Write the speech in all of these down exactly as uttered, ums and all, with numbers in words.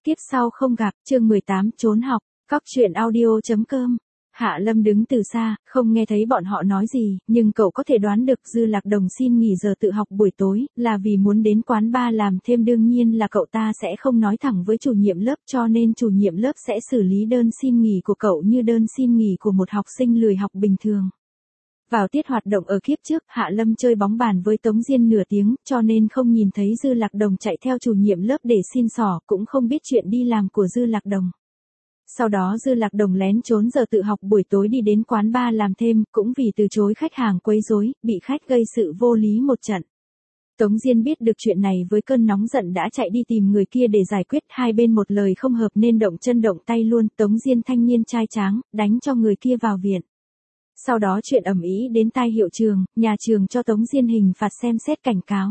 Kiếp sau không gặp, chương mười tám trốn học, cóc truyện audio chấm com. Hạ Lâm đứng từ xa, không nghe thấy bọn họ nói gì, nhưng cậu có thể đoán được Dư Lạc Đồng xin nghỉ giờ tự học buổi tối, là vì muốn đến quán bar làm thêm, đương nhiên là cậu ta sẽ không nói thẳng với chủ nhiệm lớp, cho nên chủ nhiệm lớp sẽ xử lý đơn xin nghỉ của cậu như đơn xin nghỉ của một học sinh lười học bình thường. Vào tiết hoạt động ở kiếp trước, Hạ Lâm chơi bóng bàn với Tống Diên nửa tiếng, cho nên không nhìn thấy Dư Lạc Đồng chạy theo chủ nhiệm lớp để xin xỏ, cũng không biết chuyện đi làm của Dư Lạc Đồng. Sau đó Dư Lạc Đồng lén trốn giờ tự học buổi tối đi đến quán bar làm thêm, cũng vì từ chối khách hàng quấy rối, bị khách gây sự vô lý một trận. Tống Diên biết được chuyện này với cơn nóng giận đã chạy đi tìm người kia để giải quyết, hai bên một lời không hợp nên động chân động tay luôn. Tống Diên thanh niên trai tráng, đánh cho người kia vào viện. Sau đó chuyện ầm ĩ đến tai hiệu trường, nhà trường cho Tống Diên hình phạt xem xét cảnh cáo.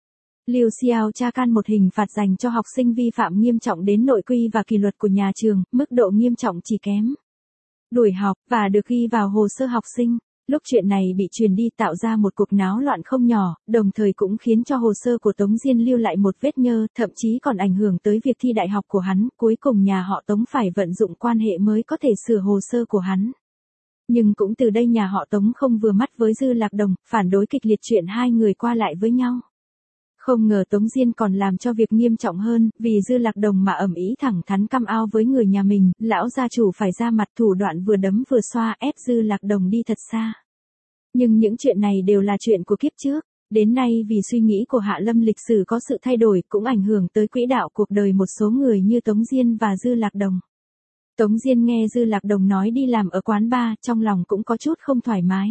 Liu Xiao tra can một hình phạt dành cho học sinh vi phạm nghiêm trọng đến nội quy và kỷ luật của nhà trường, mức độ nghiêm trọng chỉ kém đuổi học, và được ghi vào hồ sơ học sinh. Lúc chuyện này bị truyền đi tạo ra một cuộc náo loạn không nhỏ, đồng thời cũng khiến cho hồ sơ của Tống Diên lưu lại một vết nhơ, thậm chí còn ảnh hưởng tới việc thi đại học của hắn. Cuối cùng nhà họ Tống phải vận dụng quan hệ mới có thể sửa hồ sơ của hắn. Nhưng cũng từ đây nhà họ Tống không vừa mắt với Dư Lạc Đồng, phản đối kịch liệt chuyện hai người qua lại với nhau. Không ngờ Tống Diên còn làm cho việc nghiêm trọng hơn, vì Dư Lạc Đồng mà ầm ĩ thẳng thắn căm ao với người nhà mình, lão gia chủ phải ra mặt thủ đoạn vừa đấm vừa xoa ép Dư Lạc Đồng đi thật xa. Nhưng những chuyện này đều là chuyện của kiếp trước, đến nay vì suy nghĩ của Hạ Lâm lịch sử có sự thay đổi, cũng ảnh hưởng tới quỹ đạo cuộc đời một số người như Tống Diên và Dư Lạc Đồng. Tống Diên nghe Dư Lạc Đồng nói đi làm ở quán bar, trong lòng cũng có chút không thoải mái.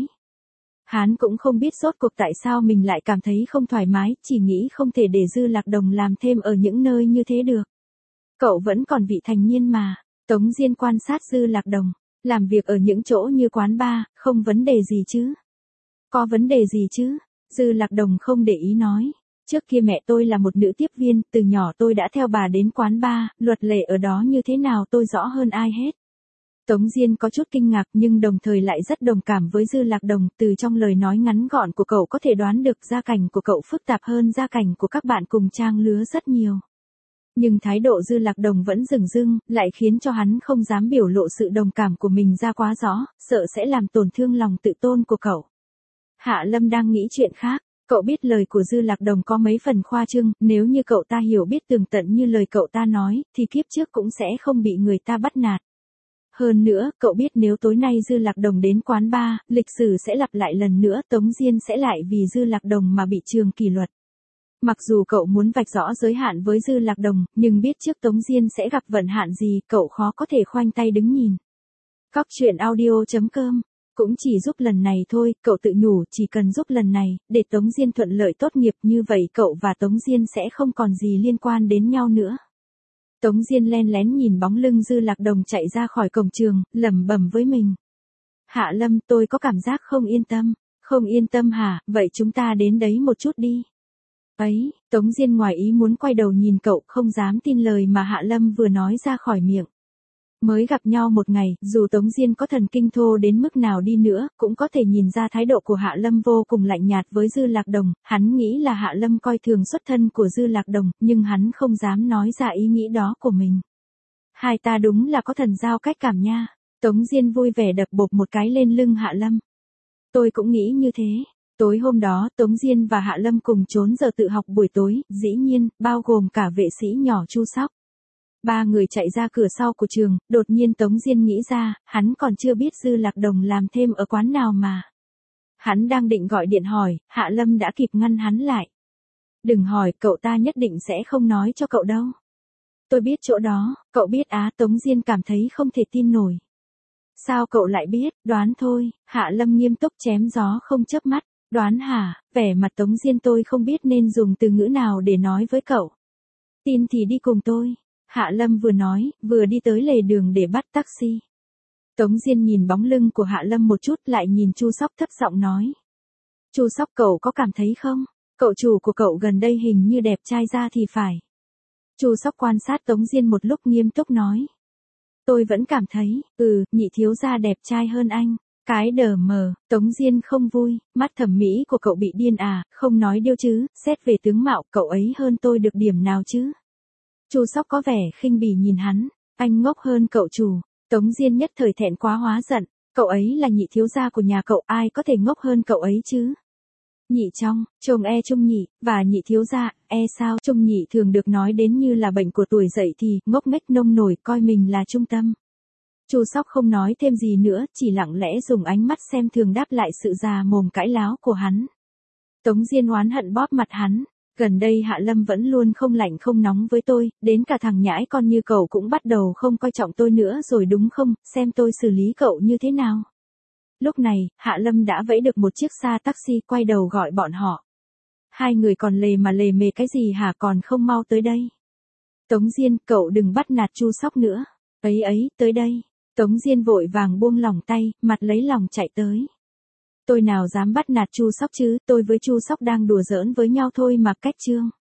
Hắn cũng không biết rốt cuộc tại sao mình lại cảm thấy không thoải mái, chỉ nghĩ không thể để Dư Lạc Đồng làm thêm ở những nơi như thế được. Cậu vẫn còn vị thành niên mà. Tống Diên quan sát Dư Lạc Đồng, làm việc ở những chỗ như quán bar, không vấn đề gì chứ? Có vấn đề gì chứ? Dư Lạc Đồng không để ý nói. Trước kia mẹ tôi là một nữ tiếp viên, từ nhỏ tôi đã theo bà đến quán bar, luật lệ ở đó như thế nào tôi rõ hơn ai hết. Tống Diên có chút kinh ngạc nhưng đồng thời lại rất đồng cảm với Dư Lạc Đồng, từ trong lời nói ngắn gọn của cậu có thể đoán được gia cảnh của cậu phức tạp hơn gia cảnh của các bạn cùng trang lứa rất nhiều. Nhưng thái độ Dư Lạc Đồng vẫn dửng dưng, lại khiến cho hắn không dám biểu lộ sự đồng cảm của mình ra quá rõ, sợ sẽ làm tổn thương lòng tự tôn của cậu. Hạ Lâm đang nghĩ chuyện khác. Cậu biết lời của Dư Lạc Đồng có mấy phần khoa trương, nếu như cậu ta hiểu biết tường tận như lời cậu ta nói, thì kiếp trước cũng sẽ không bị người ta bắt nạt. Hơn nữa, cậu biết nếu tối nay Dư Lạc Đồng đến quán bar, lịch sử sẽ lặp lại lần nữa, Tống Diên sẽ lại vì Dư Lạc Đồng mà bị trường kỷ luật. Mặc dù cậu muốn vạch rõ giới hạn với Dư Lạc Đồng, nhưng biết trước Tống Diên sẽ gặp vận hạn gì, cậu khó có thể khoanh tay đứng nhìn. Cóc truyện audio chấm com. Cũng chỉ giúp lần này thôi, cậu tự nhủ, chỉ cần giúp lần này, để Tống Diên thuận lợi tốt nghiệp, như vậy cậu và Tống Diên sẽ không còn gì liên quan đến nhau nữa. Tống Diên len lén nhìn bóng lưng Dư Lạc Đồng chạy ra khỏi cổng trường, lẩm bẩm với mình. Hạ Lâm, tôi có cảm giác không yên tâm. Không yên tâm hả, vậy chúng ta đến đấy một chút đi. Ấy, Tống Diên ngoài ý muốn quay đầu nhìn cậu, không dám tin lời mà Hạ Lâm vừa nói ra khỏi miệng. Mới gặp nhau một ngày, dù Tống Diên có thần kinh thô đến mức nào đi nữa, cũng có thể nhìn ra thái độ của Hạ Lâm vô cùng lạnh nhạt với Dư Lạc Đồng. Hắn nghĩ là Hạ Lâm coi thường xuất thân của Dư Lạc Đồng, nhưng hắn không dám nói ra ý nghĩ đó của mình. Hai ta đúng là có thần giao cách cảm nha. Tống Diên vui vẻ đập bộp một cái lên lưng Hạ Lâm. Tôi cũng nghĩ như thế. Tối hôm đó, Tống Diên và Hạ Lâm cùng trốn giờ tự học buổi tối, dĩ nhiên, bao gồm cả vệ sĩ nhỏ Chu Sóc. Ba người chạy ra cửa sau của trường, đột nhiên Tống Diên nghĩ ra, hắn còn chưa biết Dư Lạc Đồng làm thêm ở quán nào mà. Hắn đang định gọi điện hỏi, Hạ Lâm đã kịp ngăn hắn lại. Đừng hỏi, cậu ta nhất định sẽ không nói cho cậu đâu. Tôi biết chỗ đó, cậu biết á, Tống Diên cảm thấy không thể tin nổi. Sao cậu lại biết, đoán thôi, Hạ Lâm nghiêm túc chém gió không chớp mắt, đoán hả, vẻ mặt Tống Diên tôi không biết nên dùng từ ngữ nào để nói với cậu. Tin thì đi cùng tôi. Hạ Lâm vừa nói, vừa đi tới lề đường để bắt taxi. Tống Diên nhìn bóng lưng của Hạ Lâm một chút, lại nhìn Chu Sóc thấp giọng nói. Chu Sóc, cậu có cảm thấy không? Cậu chủ của cậu gần đây hình như đẹp trai ra thì phải. Chu Sóc quan sát Tống Diên một lúc nghiêm túc nói. Tôi vẫn cảm thấy, ừ, nhị thiếu gia đẹp trai hơn anh. Cái đờ mờ, Tống Diên không vui, mắt thẩm mỹ của cậu bị điên à, không nói điêu chứ, xét về tướng mạo, cậu ấy hơn tôi được điểm nào chứ? Chu Sóc có vẻ khinh bỉ nhìn hắn, anh ngốc hơn cậu chủ. Tống Diên nhất thời thẹn quá hóa giận, cậu ấy là nhị thiếu gia của nhà cậu, ai có thể ngốc hơn cậu ấy chứ? Nhị trong, chồng e trung nhị, và nhị thiếu gia, e sao? Trung nhị thường được nói đến như là bệnh của tuổi dậy thì, ngốc nghếch nông nổi, coi mình là trung tâm. Chu Sóc không nói thêm gì nữa, chỉ lặng lẽ dùng ánh mắt xem thường đáp lại sự già mồm cãi láo của hắn. Tống Diên oán hận bóp mặt hắn, gần đây Hạ Lâm vẫn luôn không lạnh không nóng với tôi, đến cả thằng nhãi con như cậu cũng bắt đầu không coi trọng tôi nữa rồi đúng không, xem tôi xử lý cậu như thế nào. Lúc này, Hạ Lâm đã vẫy được một chiếc xa taxi quay đầu gọi bọn họ. Hai người còn lề mà lề mề cái gì hả, còn không mau tới đây. Tống Diên, cậu đừng bắt nạt Chu Sóc nữa. Ấy ấy, tới đây. Tống Diên vội vàng buông lỏng tay, mặt lấy lòng chạy tới. Tôi nào dám bắt nạt Chu Sóc chứ, tôi với Chu Sóc đang đùa giỡn với nhau thôi mà, Cách Trương.